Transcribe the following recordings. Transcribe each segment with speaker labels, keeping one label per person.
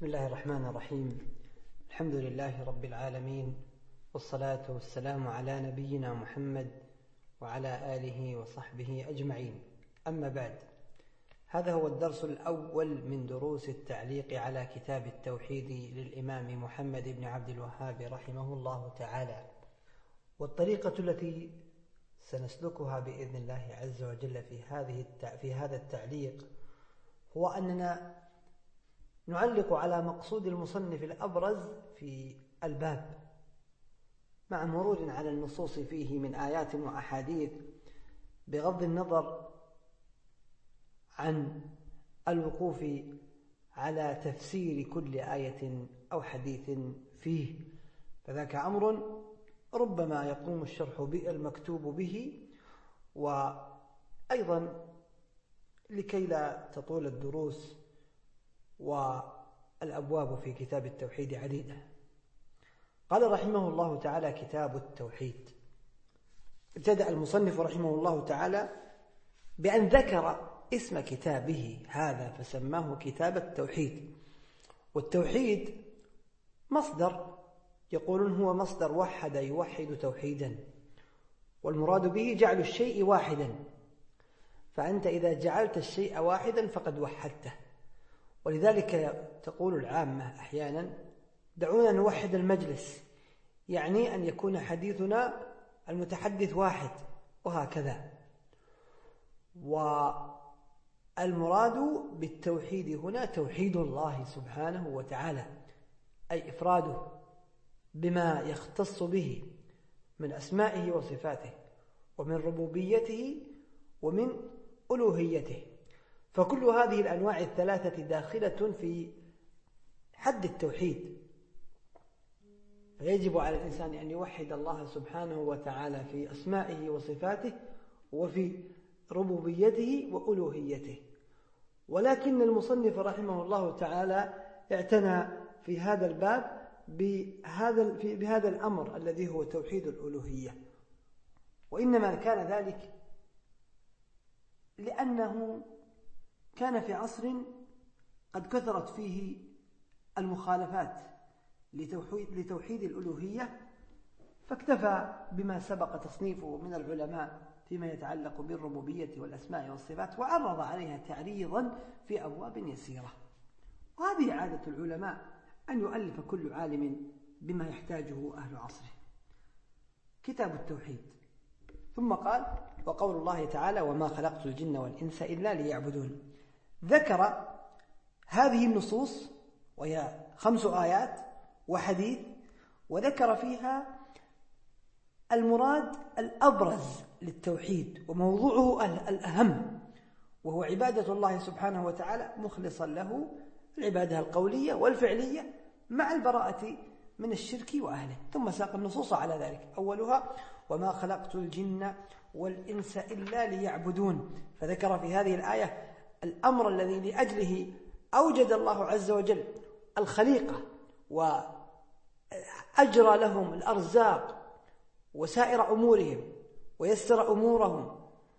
Speaker 1: بسم الله الرحمن الرحيم. الحمد لله رب العالمين، والصلاة والسلام على نبينا محمد وعلى آله وصحبه أجمعين. أما بعد، هذا هو الدرس الأول من دروس التعليق على كتاب التوحيد للإمام محمد بن عبد الوهاب رحمه الله تعالى. والطريقة التي سنسلكها بإذن الله عز وجل في هذا التعليق هو أننا نعلق على مقصود المصنف الأبرز في الباب، مع مرور على النصوص فيه من آيات وأحاديث، بغض النظر عن الوقوف على تفسير كل آية أو حديث فيه، فذاك أمر ربما يقوم الشرح المكتوب به. وأيضا لكي لا تطول الدروس والأبواب في كتاب التوحيد عديدة، قال رحمه الله تعالى: كتاب التوحيد. ابتدأ المصنف رحمه الله تعالى بأن ذكر اسم كتابه هذا فسماه كتاب التوحيد. والتوحيد مصدر، يقولون هو مصدر وحد يوحد توحيدا، والمراد به جعل الشيء واحدا، فأنت إذا جعلت الشيء واحدا فقد وحدته. ولذلك تقول العامة أحيانا: دعونا نوحد المجلس، يعني أن يكون حديثنا المتحدث واحد، وهكذا. والمراد بالتوحيد هنا توحيد الله سبحانه وتعالى، أي إفراده بما يختص به من أسمائه وصفاته، ومن ربوبيته، ومن ألوهيته. فكل هذه الأنواع الثلاثة داخلة في حد التوحيد، فيجب على الإنسان أن يوحد الله سبحانه وتعالى في أسمائه وصفاته، وفي ربوبيته وألوهيته. ولكن المصنف رحمه الله تعالى اعتنى في هذا الباب بهذا الأمر الذي هو توحيد الألوهية، وإنما كان ذلك لأنه كان في عصر قد كثرت فيه المخالفات لتوحيد الألوهية، فاكتفى بما سبق تصنيفه من العلماء فيما يتعلق بالربوبية والأسماء والصفات، وعرض عليها تعريضا في أبواب يسيرة. وهذه عادة العلماء أن يؤلف كل عالم بما يحتاجه أهل عصره. كتاب التوحيد. ثم قال: وقول الله تعالى: وما خلقت الجن والإنس إلا ليعبدون. ذكر هذه النصوص، وهي 5 آيات وحديث، وذكر فيها المراد الأبرز للتوحيد وموضوعه الأهم، وهو عبادة الله سبحانه وتعالى مخلصا له العبادة القولية والفعلية مع البراءة من الشرك وأهله. ثم ساق النصوص على ذلك، أولها: وما خلقت الجن والإنس إلا ليعبدون. فذكر في هذه الآية الأمر الذي لأجله أوجد الله عز وجل الخليقة، وأجرى لهم الأرزاق وسائر أمورهم، ويسر أمورهم،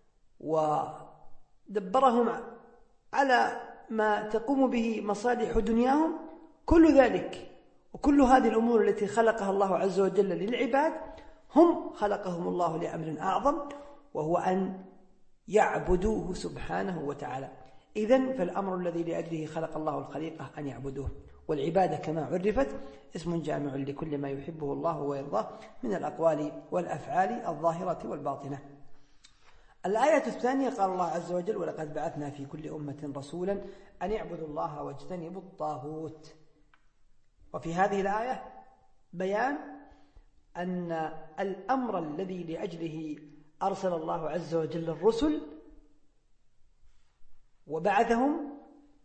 Speaker 1: ودبرهم على ما تقوم به مصالح دنياهم. كل ذلك وكل هذه الأمور التي خلقها الله عز وجل للعباد، هم خلقهم الله لأمر أعظم، وهو أن يعبدوه سبحانه وتعالى. إذن فالأمر الذي لأجله خلق الله الخليقة أن يعبدوه. والعبادة كما عرفت اسم جامع لكل ما يحبه الله ويرضاه من الأقوال والأفعال الظاهرة والباطنة. الآية الثانية: قال الله عز وجل: ولقد بعثنا في كل أمة رسولا أن يعبدوا الله واجتنبوا الطاغوت. وفي هذه الآية بيان أن الأمر الذي لأجله أرسل الله عز وجل الرسل وبعثهم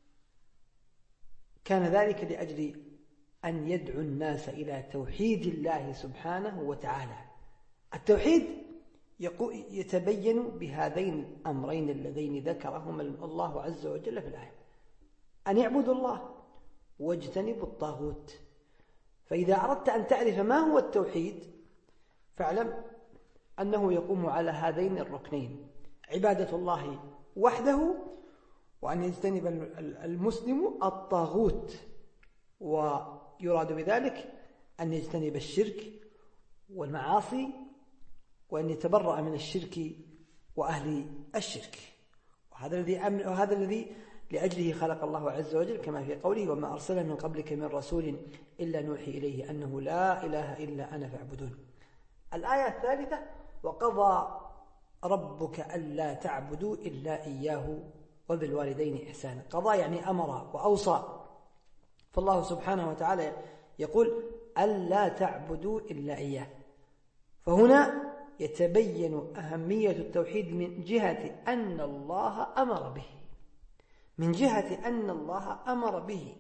Speaker 1: كان ذلك لأجل أن يدعو الناس إلى توحيد الله سبحانه وتعالى. التوحيد يتبين بهذين الأمرين اللذين ذكرهما الله عز وجل في الآية: أن يعبدوا الله واجتنبوا الطاغوت. فإذا أردت أن تعرف ما هو التوحيد فاعلم أنه يقوم على هذين الركنين: عبادة الله وحده، وأن يجتنب المسلم الطاغوت ويراد بذلك أن يجتنب الشرك والمعاصي، وأن يتبرأ من الشرك وأهل الشرك. وهذا الذي لأجله خلق الله عز وجل، كما في قوله: وما أرسل من قبلك من رسول إلا نوحي إليه أنه لا إله إلا أنا فاعبدون. الآية الثالثة: وقضى ربك ألا تعبدوا إلا إياه وبالوالدين إحسانا. قضى يعني أمر وأوصى، فالله سبحانه وتعالى يقول: ألا تعبدوا إلا إياه. فهنا يتبين أهمية التوحيد من جهة أن الله أمر به، من جهة أن الله أمر به.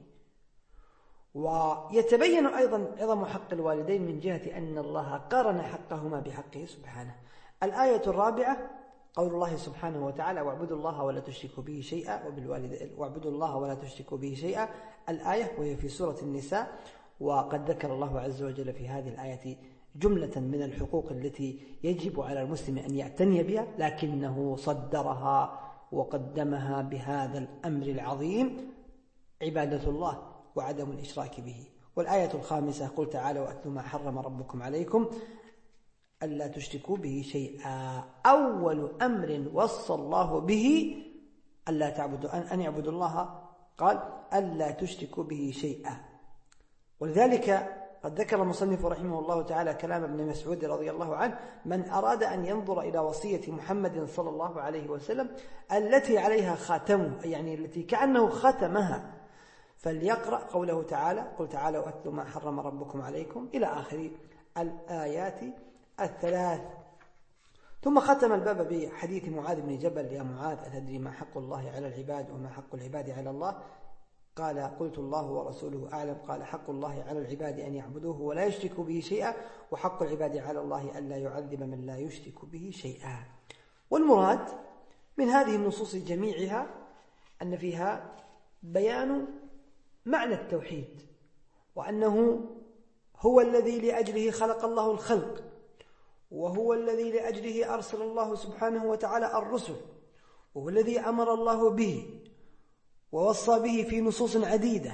Speaker 1: ويتبين أيضا عظم حق الوالدين من جهة أن الله قارن حقهما بحقه سبحانه. الآية الرابعة قول الله سبحانه وتعالى: واعبدوا الله ولا تشركوا به شيئا واعبدوا الله ولا تشركوا به شيئا. الآية وهي في سورة النساء. وقد ذكر الله عز وجل في هذه الآية جملة من الحقوق التي يجب على المسلم أن يعتني بها، لكنه صدرها وقدمها بهذا الأمر العظيم: عبادة الله وعدم الإشراك به. والآية الخامسة: قل تعالى وأتلوا ما حرم ربكم عليكم ألا تشركوا به شيئا. أول أمر وصى الله به ألا تعبدوا أن يعبدوا الله، قال: ألا تشركوا به شيئا. ولذلك قد ذكر المصنف رحمه الله تعالى كلام ابن مسعود رضي الله عنه: من أراد أن ينظر إلى وصية محمد صلى الله عليه وسلم التي عليها خاتمه، يعني التي كأنه ختمها، فليقرأ قوله تعالى: قل تعالى وأتلوا ما حرم ربكم عليكم، إلى آخر الآيات الثلاث. ثم ختم الباب بحديث معاذ بن جبل: يا معاذ أتدري ما حق الله على العباد وما حق العباد على الله؟ قال: قلت الله ورسوله أعلم. قال: حق الله على العباد أن يعبدوه ولا يشركوا به شيئا، وحق العباد على الله أن لا يعذب من لا يشرك به شيئا. والمراد من هذه النصوص جميعها أن فيها بيان معنى التوحيد، وأنه هو الذي لأجله خلق الله الخلق، وهو الذي لأجله أرسل الله سبحانه وتعالى الرسل، وهو الذي أمر الله به ووصى به في نصوص عديدة،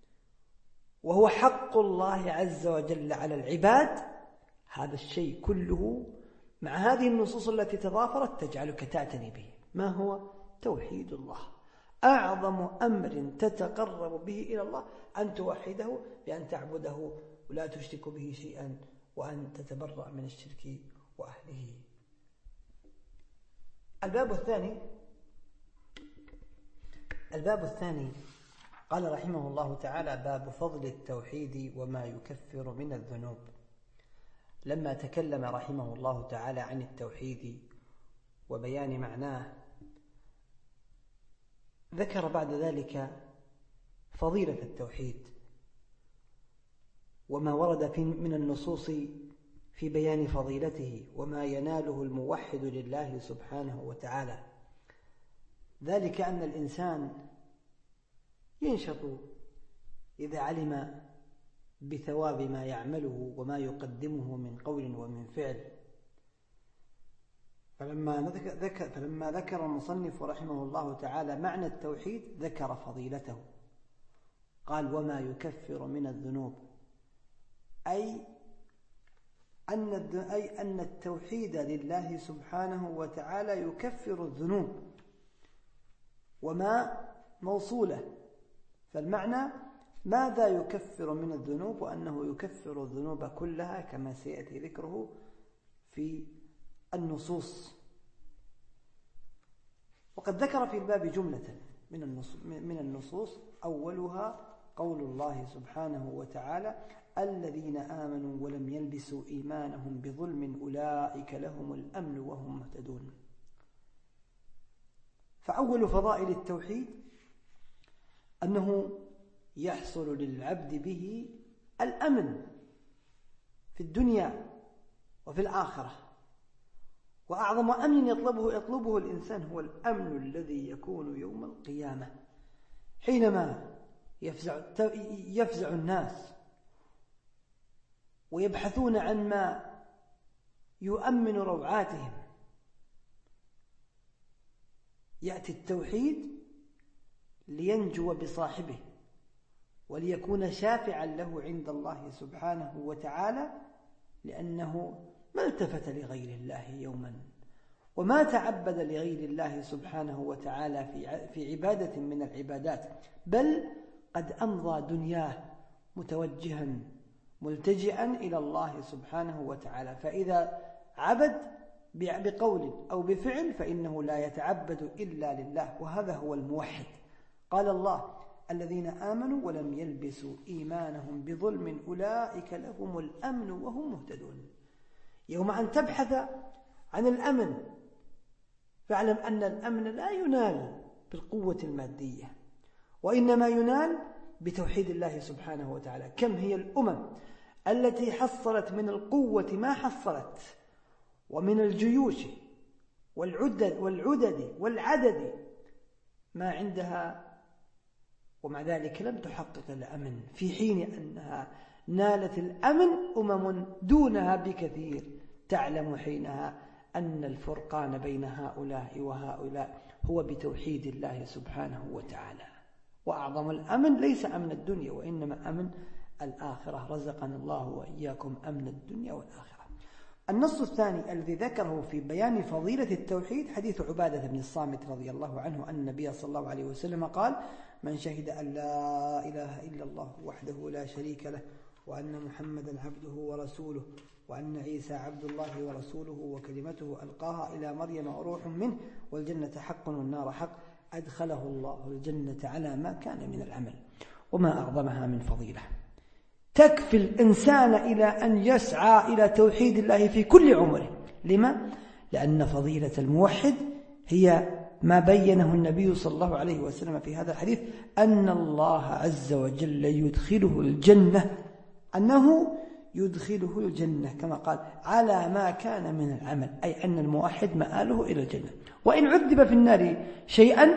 Speaker 1: وهو حق الله عز وجل على العباد. هذا الشيء كله مع هذه النصوص التي تضافرت تجعلك تعتني به. ما هو توحيد الله؟ أعظم أمر تتقرب به إلى الله أن توحده، بأن تعبده ولا تشرك به شيئا، وأن تتبرأ من الشرك وأهله. الباب الثاني قال رحمه الله تعالى: باب فضل التوحيد وما يكفر من الذنوب. لما تكلم رحمه الله تعالى عن التوحيد وبيان معناه، ذكر بعد ذلك فضيلة التوحيد وما ورد من النصوص في بيان فضيلته وما يناله الموحد لله سبحانه وتعالى. ذلك أن الإنسان ينشط إذا علم بثواب ما يعمله وما يقدمه من قول ومن فعل. فلما ذكر المصنف رحمه الله تعالى معنى التوحيد ذكر فضيلته، قال: وما يكفر من الذنوب، أي أن التوحيد لله سبحانه وتعالى يكفر الذنوب. وما موصولة، فالمعنى ماذا يكفر من الذنوب، وأنه يكفر الذنوب كلها كما سيأتي ذكره في النصوص. وقد ذكر في الباب جملة من النصوص، أولها قول الله سبحانه وتعالى: الذين آمنوا ولم يلبسوا إيمانهم بظلم أولئك لهم الأمن وهم مهتدون. فأول فضائل التوحيد أنه يحصل للعبد به الأمن في الدنيا وفي الآخرة. وأعظم أمن يطلبه الإنسان هو الأمن الذي يكون يوم القيامة، حينما يفزع الناس ويبحثون عن ما يؤمن روعاتهم. يأتي التوحيد لينجو بصاحبه وليكون شافعا له عند الله سبحانه وتعالى، لأنه ما التفت لغير الله يوما وما تعبد لغير الله سبحانه وتعالى في عبادة من العبادات، بل قد أمضى دنياه متوجها ملتجئا إلى الله سبحانه وتعالى. فإذا عبد بقول أو بفعل فإنه لا يتعبد إلا لله، وهذا هو الموحد. قال الله: الذين آمنوا ولم يلبسوا إيمانهم بظلم أولئك لهم الأمن وهم مهتدون. يوم أن تبحث عن الأمن فاعلم أن الأمن لا ينال بالقوة المادية، وإنما ينال بتوحيد الله سبحانه وتعالى. كم هي الأمم التي حصلت من القوة ما حصلت، ومن الجيوش والعدد والعدد ما عندها، ومع ذلك لم تحقق الأمن، في حين أنها نالت الأمن أمم دونها بكثير. تعلم حينها أن الفرقان بين هؤلاء وهؤلاء هو بتوحيد الله سبحانه وتعالى. وأعظم الأمن ليس أمن الدنيا، وإنما أمن الآخرة. رزقنا الله وإياكم أمن الدنيا والآخرة. النص الثاني الذي ذكره في بيان فضيلة التوحيد حديث عبادة بن الصامت رضي الله عنه أن النبي صلى الله عليه وسلم قال: من شهد أن لا إله إلا الله وحده لا شريك له، وأن محمدا عبده ورسوله، وأن عيسى عبد الله ورسوله وكلمته ألقاها إلى مريم وروح منه، والجنة حق والنار حق، أدخله الله الجنة على ما كان من العمل. وما أعظمها من فضيلة تكفي الإنسان إلى أن يسعى إلى توحيد الله في كل عمره. لما؟ لأن فضيلة الموحد هي ما بينه النبي صلى الله عليه وسلم في هذا الحديث، أن الله عز وجل يدخله الجنة، أنه يدخله الجنة كما قال على ما كان من العمل، أي أن الموحد مآله إلى الجنة، وإن عذب في النار شيئا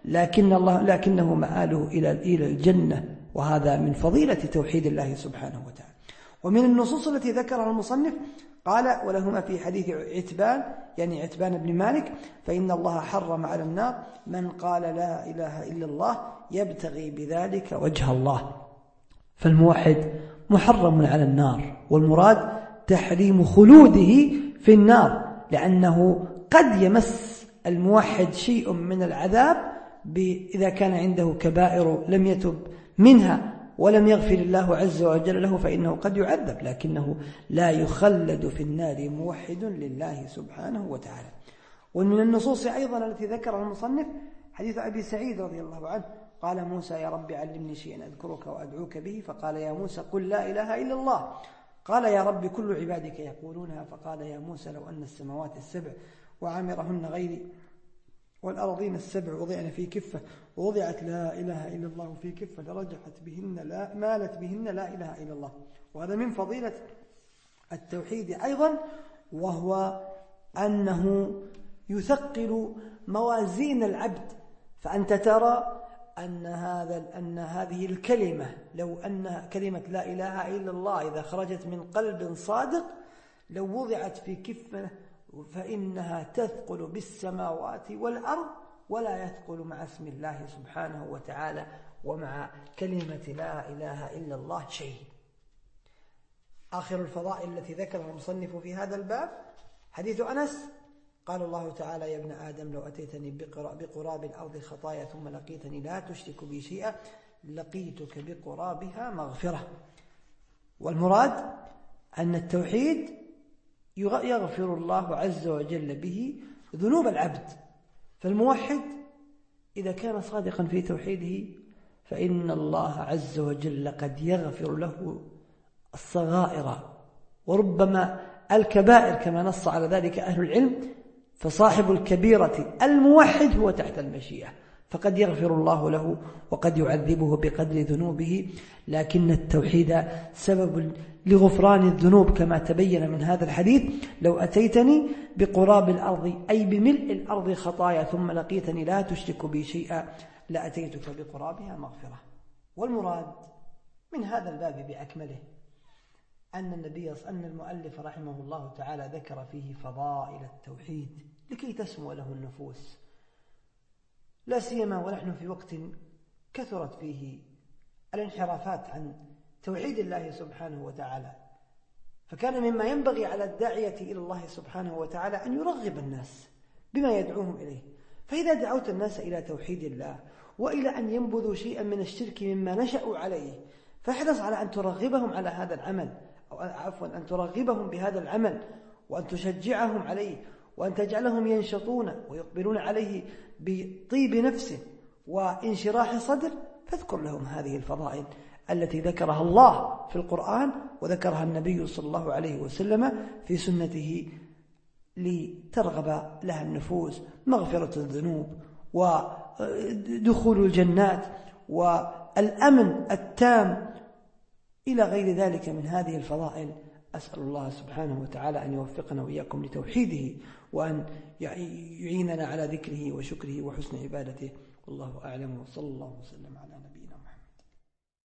Speaker 1: لكنه مآله إلى الجنة. وهذا من فضيلة توحيد الله سبحانه وتعالى. ومن النصوص التي ذكرها المصنف قال: ولهما في حديث عتبان، يعني عتبان بن مالك: فإن الله حرم على النار من قال لا إله إلا الله يبتغي بذلك وجه الله. فالموحد محرم على النار، والمراد تحريم خلوده في النار، لأنه قد يمس الموحد شيء من العذاب إذا كان عنده كبائر لم يتب منها ولم يغفر الله عز وجل له، فإنه قد يعذب، لكنه لا يخلد في النار موحد لله سبحانه وتعالى. ومن النصوص أيضا التي ذكرها المصنف حديث أبي سعيد رضي الله عنه قال: موسى يا رب علمني شيئا أذكرك وأدعوك به، فقال: يا موسى قل لا إله إلا الله. قال: يا رب كل عبادك يقولونها. فقال: يا موسى لو أن السماوات السبع وعامرهن غيري والأرضين السبع وضعن في كفة ووضعت لا إله إلا الله في كفة لرجحت بهن لا مالت بهن لا إله إلا الله. وهذا من فضيلة التوحيد أيضا، وهو أنه يثقل موازين العبد. فأنت ترى أن هذه الكلمة، لو أن كلمة لا إله إلا الله إذا خرجت من قلب صادق لو وضعت في كفة فإنها تثقل بالسماوات والأرض، ولا يثقل مع اسم الله سبحانه وتعالى ومع كلمة لا إله إلا الله شيء. آخر الفضائل التي ذكرها المصنف في هذا الباب حديث أنس قال الله تعالى: يا ابن آدم لو أتيتني بقراب الأرض خطايا ثم لقيتني لا تشرك بي شيئا لقيتك بقرابها مغفرة. والمراد أن التوحيد يغفر الله عز وجل به ذنوب العبد. فالموحد إذا كان صادقا في توحيده فإن الله عز وجل قد يغفر له الصغائر وربما الكبائر كما نص على ذلك أهل العلم. فصاحب الكبيرة الموحد هو تحت المشيئة، فقد يغفر الله له وقد يعذبه بقدر ذنوبه، لكن التوحيد سبب لغفران الذنوب كما تبين من هذا الحديث: لو أتيتني بقراب الأرض أي بملء الأرض خطايا ثم لقيتني لا تشرك بي شيئا لأتيتك بقرابها مغفرة. والمراد من هذا الباب بأكمله أن المؤلف رحمه الله تعالى ذكر فيه فضائل التوحيد لكي تسمو له النفوس، لا سيما ونحن في وقت كثرت فيه الانحرافات عن توحيد الله سبحانه وتعالى. فكان مما ينبغي على الداعية إلى الله سبحانه وتعالى أن يرغب الناس بما يدعوهم إليه. فإذا دعوت الناس إلى توحيد الله وإلى أن ينبذوا شيئا من الشرك مما نشأوا عليه، فاحرص على أن ترغبهم على هذا العمل، أو عفوا أن ترغبهم بهذا العمل، وأن تشجعهم عليه، وأن تجعلهم ينشطون ويقبلون عليه بطيب نفس وانشراح صدر. فاذكر لهم هذه الفضائل التي ذكرها الله في القرآن وذكرها النبي صلى الله عليه وسلم في سنته لترغب لها النفوس: مغفرة الذنوب، ودخول الجنات، والأمن التام، إلى غير ذلك من هذه الفضائل. أسأل الله سبحانه وتعالى أن يوفقنا وإياكم لتوحيده، وأن يعيننا على ذكره وشكره وحسن عبادته. والله أعلم، وصلى الله وسلم على نبينا.